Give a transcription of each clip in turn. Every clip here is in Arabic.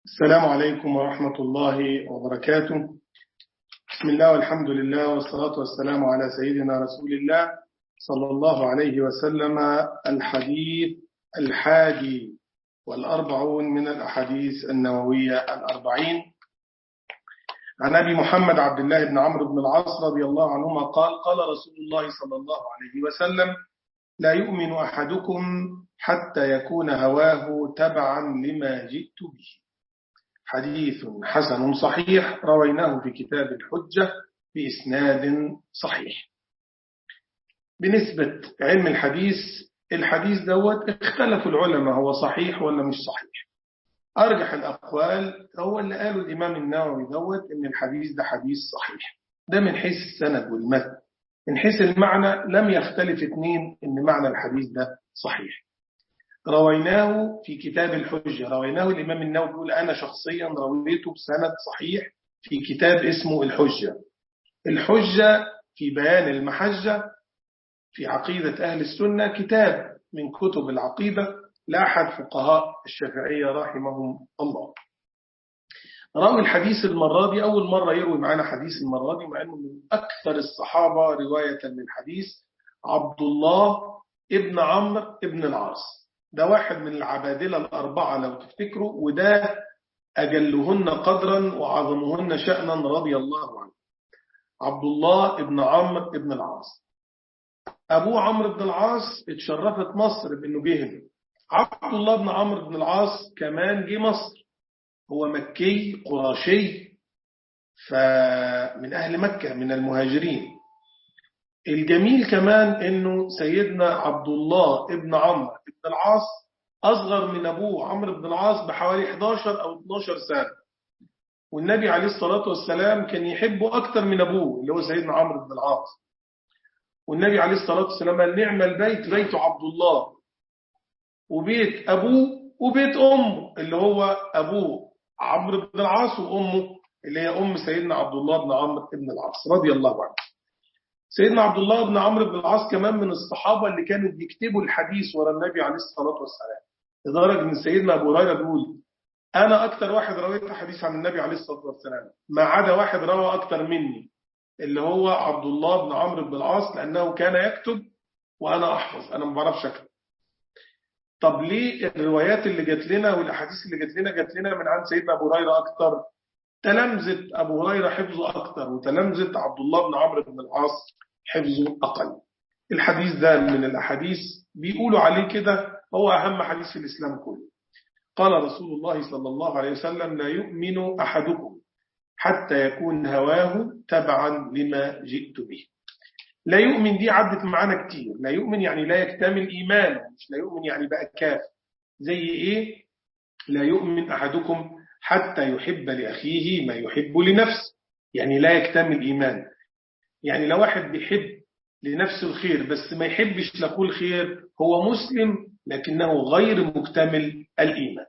السلام عليكم ورحمة الله وبركاته. بسم الله والحمد لله والصلاة والسلام على سيدنا رسول الله صلى الله عليه وسلم. الحديث 41 من الأحاديث النووية 40 عن أبي محمد عبد الله بن عمرو بن العاص رضي الله عنهما قال: قال رسول الله صلى الله عليه وسلم: لا يؤمن أحدكم حتى يكون هواه تبعا لما جئت به. حديث حسن صحيح رويناه في كتاب الحجة بإسناد صحيح. بالنسبة علم الحديث دوت اختلفوا العلماء هو صحيح ولا مش صحيح. أرجح الأقوال هو اللي قاله الإمام النووي دوت إن الحديث ده حديث صحيح، ده من حيث السند والمتن. من حيث المعنى لم يختلف اثنين إن معنى الحديث ده صحيح. رويناه في كتاب الحجة، رويناه الإمام النووي يقول أنا شخصيا رويته بسند صحيح في كتاب اسمه الحجة. الحجة في بيان المحجة في عقيدة أهل السنة، كتاب من كتب العقيدة لأحد فقهاء الشافعية رحمهم الله. راوي الحديث المرة دي أول مرة يروي معنا حديث المرة دي، مع أنه من أكثر الصحابة رواية للحديث عبد الله ابن عمرو ابن العاص. ده واحد من العبادلة الأربعة لو تفتكروا، وده أجلهن قدرا وعظمهن شأنا رضي الله عنه. عبد الله ابن عمرو ابن العاص، أبوه عمرو بن العاص اتشرفت مصر بأنه جه هنا. عبد الله بن عمرو بن العاص كمان جه مصر، هو مكي قراشي، فمن أهل مكة من المهاجرين. الجميل كمان أنه سيدنا عبد الله ابن عمرو ابن العاص أصغر من أبوه عمرو بن العاص بحوالي 11 أو 12 سنة، والنبي عليه الصلاة والسلام كان يحبه أكتر من أبوه اللي هو سيدنا عمرو بن العاص. والنبي عليه الصلاة والسلام قال: نعم البيت بيت عبد الله، وبيت أبوه وبيت أمه اللي هو أبوه عمرو بن العاص وأمه اللي هي أم سيدنا عبد الله بن عمرو بن العاص رضي الله عنه. سيدنا عبد الله بن عمرو بن العاص كمان من الصحابة اللي كانوا بيكتبوا الحديث ورا النبي عليه الصلاة والسلام، لدرجة ان سيدنا أبو هريرة بيقول: أنا أكتر واحد رويت حديث عن النبي عليه الصلاة والسلام، ما عدا واحد روى أكتر مني اللي هو عبد الله بن عمرو بن العاص، لأنه كان يكتب وأنا أحفظ، أنا ما بعرفش أكتب. طب ليه الروايات اللي جات لنا والأحاديث اللي جات لنا من عند سيدنا أبو هريرة أكتر؟ تلامذة أبو هريرة حفظه أكتر، وتلامذة عبد الله بن عمرو بن العاص حفظه أقل. الحديث ده من الأحاديث بيقولوا عليه كده هو أهم حديث في الإسلام كله. قال رسول الله صلى الله عليه وسلم: لا يؤمن أحدكم حتى يكون هواه تبعا لما جئت به. لا يؤمن دي عدت معانا كتير. لا يؤمن يعني لا يكتمل إيمانه، مش لا يؤمن يعني بقى كافر. زي إيه؟ لا يؤمن أحدكم حتى يحب لأخيه ما يحب لنفسه، يعني لا يكتمل إيمان. يعني لو واحد بيحب لنفسه الخير بس ما يحبش لأخوه الخير، هو مسلم لكنه غير مكتمل الإيمان.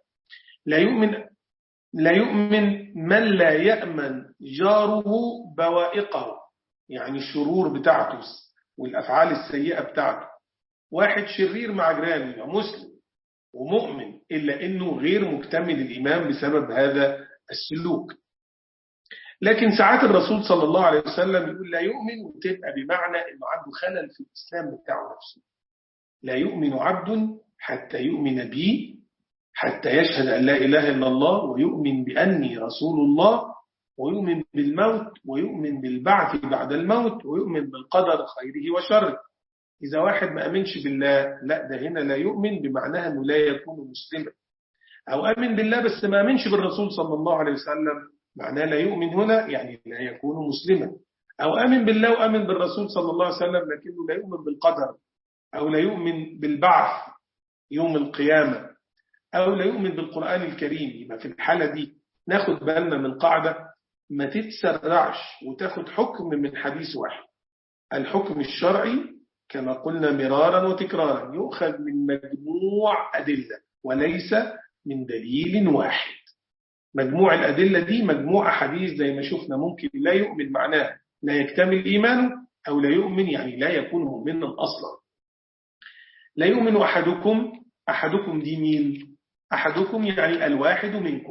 لا يؤمن من لا يأمن جاره بوائقه، يعني الشرور بتاعته والأفعال السيئة بتاعته. واحد شرير مع جيرانه مسلم ومؤمن، إلا أنه غير مكتمل الإيمان بسبب هذا السلوك. لكن ساعات الرسول صلى الله عليه وسلم يقول لا يؤمن، وتبقى بمعنى أنه عنده خلل في الإسلام بتاعه نفسه. لا يؤمن عبد حتى يؤمن بي، حتى يشهد أن لا إله إلا الله ويؤمن بأني رسول الله، ويؤمن بالموت، ويؤمن بالبعث بعد الموت، ويؤمن بالقدر خيره وشره. إذا واحد ما أمنش بالله، لا، ده هنا لا يؤمن بمعناها أنه لا يكون مسلما. أو أمن بالله بس ما أمنش بالرسول صلى الله عليه وسلم، معناه لا يؤمن هنا يعني لا يكون مسلما. أو أمن بالله وأمن بالرسول صلى الله عليه وسلم لكنه لا يؤمن بالقدر، أو لا يؤمن بالبعث يوم القيامة، أو لا يؤمن بالقرآن الكريم. يبقى في الحالة دي ناخد بالنا من قاعدة: ما تتسرعش وتاخد حكم من حديث واحد. الحكم الشرعي كما قلنا مرارا وتكرارا يؤخذ من مجموع أدلة وليس من دليل واحد. مجموع الأدلة دي مجموع أحاديث زي ما شفنا. ممكن لا يؤمن معناه لا يكتمل إيمانه، أو لا يؤمن يعني لا يكون مؤمنا أصلا. لا يؤمن أحدكم دي مين؟ أحدكم يعني الواحد منكم،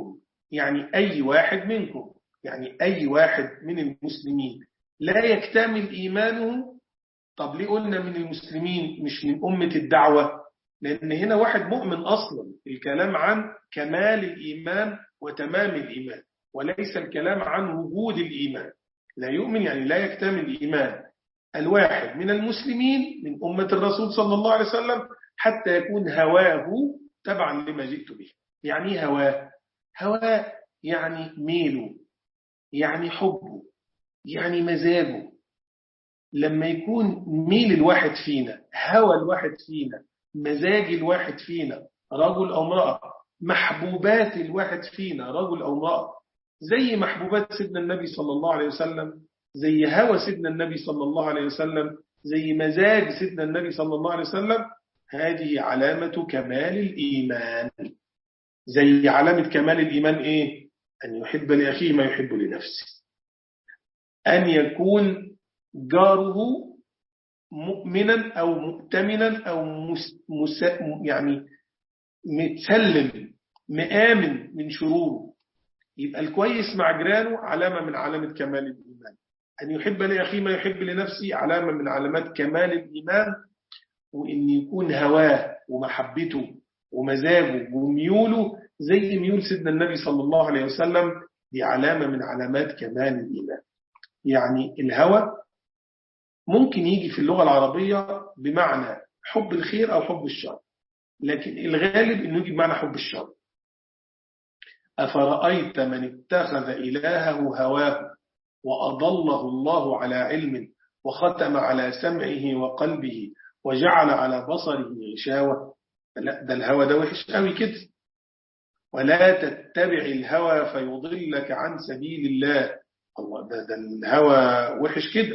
يعني أي واحد منكم، يعني أي واحد من المسلمين لا يكتمل إيمانه. طب ليه قلنا من المسلمين مش من أمة الدعوة؟ لأن هنا واحد مؤمن أصلا، الكلام عن كمال الإيمان وتمام الإيمان، وليس الكلام عن وجود الإيمان. لا يؤمن يعني لا يكتمل إيمان الواحد من المسلمين من أمة الرسول صلى الله عليه وسلم حتى يكون هواه تبعا لما جئت به. يعني هواه، هواه يعني ميله، يعني حبه، يعني مزاجه. لما يكون ميل الواحد فينا، هوى الواحد فينا، مزاج الواحد فينا، رجل أو امرأة، محبوبات الواحد فينا رجل أو امرأة، زي محبوبات سيدنا النبي صلى الله عليه وسلم، زي هوى سيدنا النبي صلى الله عليه وسلم، زي مزاج سيدنا النبي صلى الله عليه وسلم، هذه علامة كمال الإيمان. زي علامة كمال الإيمان إيه؟ أن يحب لأخيه ما يحب لنفسه، أن يكون جاره مؤمنا أو مؤتمنا أو يعني متسلم مآمن من شروره. يبقى الكويس مع جيرانه علامة من علامة كمال الإيمان. أن يحب لأخيه ما يحب لنفسه علامة من علامات كمال الإيمان. وإن يكون هواه ومحبته ومزاجه وميوله زي ميول سيدنا النبي صلى الله عليه وسلم، دي علامة من علامات كمال الإيمان. يعني الهوى ممكن يجي في اللغة العربية بمعنى حب الخير أو حب الشر، لكن الغالب إنه يجي بمعنى حب الشر. أفرأيت من اتخذ إلهه هواه وأضله الله على علم وختم على سمعه وقلبه وجعل على بصره غشاوة. لا، ده الهوى ده وحش قوي كده. ولا تتبع الهوى فيضلك عن سبيل الله. الله، ده الهوى وحش كده.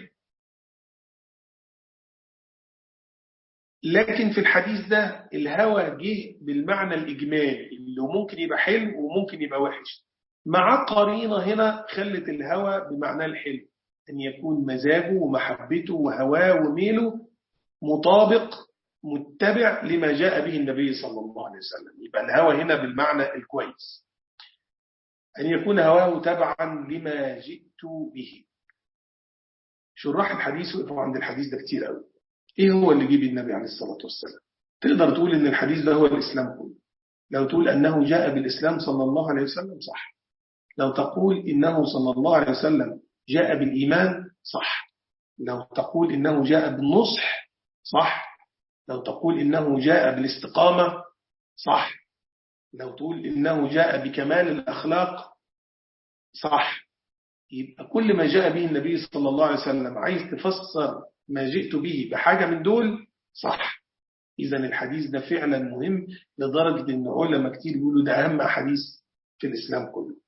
لكن في الحديث ده الهوى جه بالمعنى الإجمالي اللي ممكن يبقى حلو وممكن يبقى وحش، مع قرينة هنا خلت الهوى بمعنى الحلو، أن يكون مزاجه ومحبته وهواه وميله مطابق متبع لما جاء به النبي صلى الله عليه وسلم. يبقى الهوى هنا بالمعنى الكويس، أن يكون هواه تبعا لما جئت به. شراح الحديث وقفوا عند الحديث ده كتير قوي. ايه هو اللي جيب النبي عليه الصلاة والسلام؟ تقدر تقول ان الحديث ده هو الإسلام كله. لو تقول أنه جاء بالإسلام صلى الله عليه وسلم صح. لو تقول إنه صلى الله عليه وسلم جاء بالإيمان صح. لو تقول إنه جاء بالنصح صح. لو تقول إنه جاء بالاستقامة صح. لو تقول إنه جاء بكمال الأخلاق صح. يبقى كل ما جاء به النبي صلى الله عليه وسلم عايز تفسر ما جئت به بحاجة من دول صح. إذن الحديث ده فعلا مهم لدرجة أن علماء كتير يقولوا ده أهم حديث في الإسلام كله.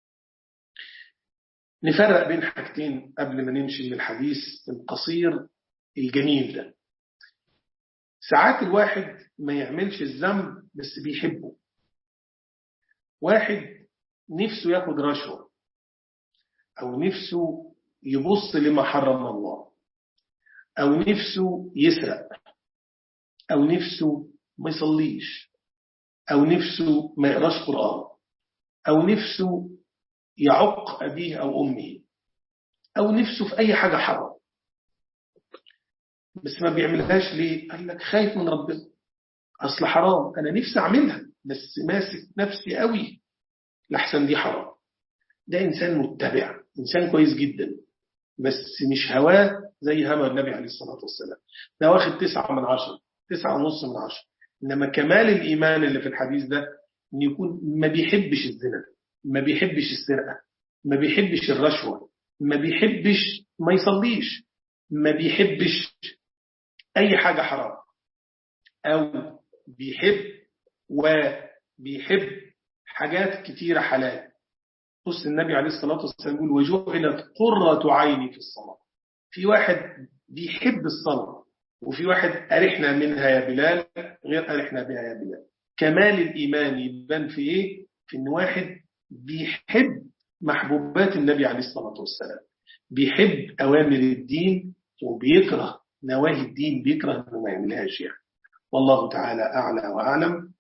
نفرق بين حاجتين قبل ما نمشي من الحديث القصير الجميل ده. ساعات الواحد ما يعملش الذنب بس بيحبه. واحد نفسه ياخد رشوة، أو نفسه يبص لما حرم الله، أو نفسه يسرق، أو نفسه ما يصليش، أو نفسه ما يقراش قرآن، أو نفسه يعق أبيه أو أمه، أو نفسه في أي حاجة حرام بس ما بيعملهاش ليه؟ قال لك خايف من ربنا. أصل حرام أنا نفسي أعملها بس ماسك نفسي قوي لحسن دي حرام. ده إنسان متبع، إنسان كويس جدا، بس مش هواه زي هوى النبي عليه الصلاة والسلام. ده واخد 9/10، 9.5/10. إنما كمال الإيمان اللي في الحديث ده إن يكون ما بيحبش الزنا، ما بيحبش السرقة، ما بيحبش الرشوة، ما بيحبش ما يصليش، ما بيحبش أي حاجة حرام، أو بيحب وبيحب حاجات كتيرة حلال. بص النبي عليه الصلاة والسلام يقول وجعلت قرة عيني في الصلاة. في واحد بيحب الصلاة، وفي واحد أرحنا منها يا بلال غير أرحنا بها يا بلال. كمال الإيمان يبان في إيه؟ في إن واحد بيحب محبوبات النبي عليه الصلاة والسلام، بيحب أوامر الدين وبيكره نواهي الدين، بيكره إنه ما يعملهاش يعني. والله تعالى أعلى وأعلم.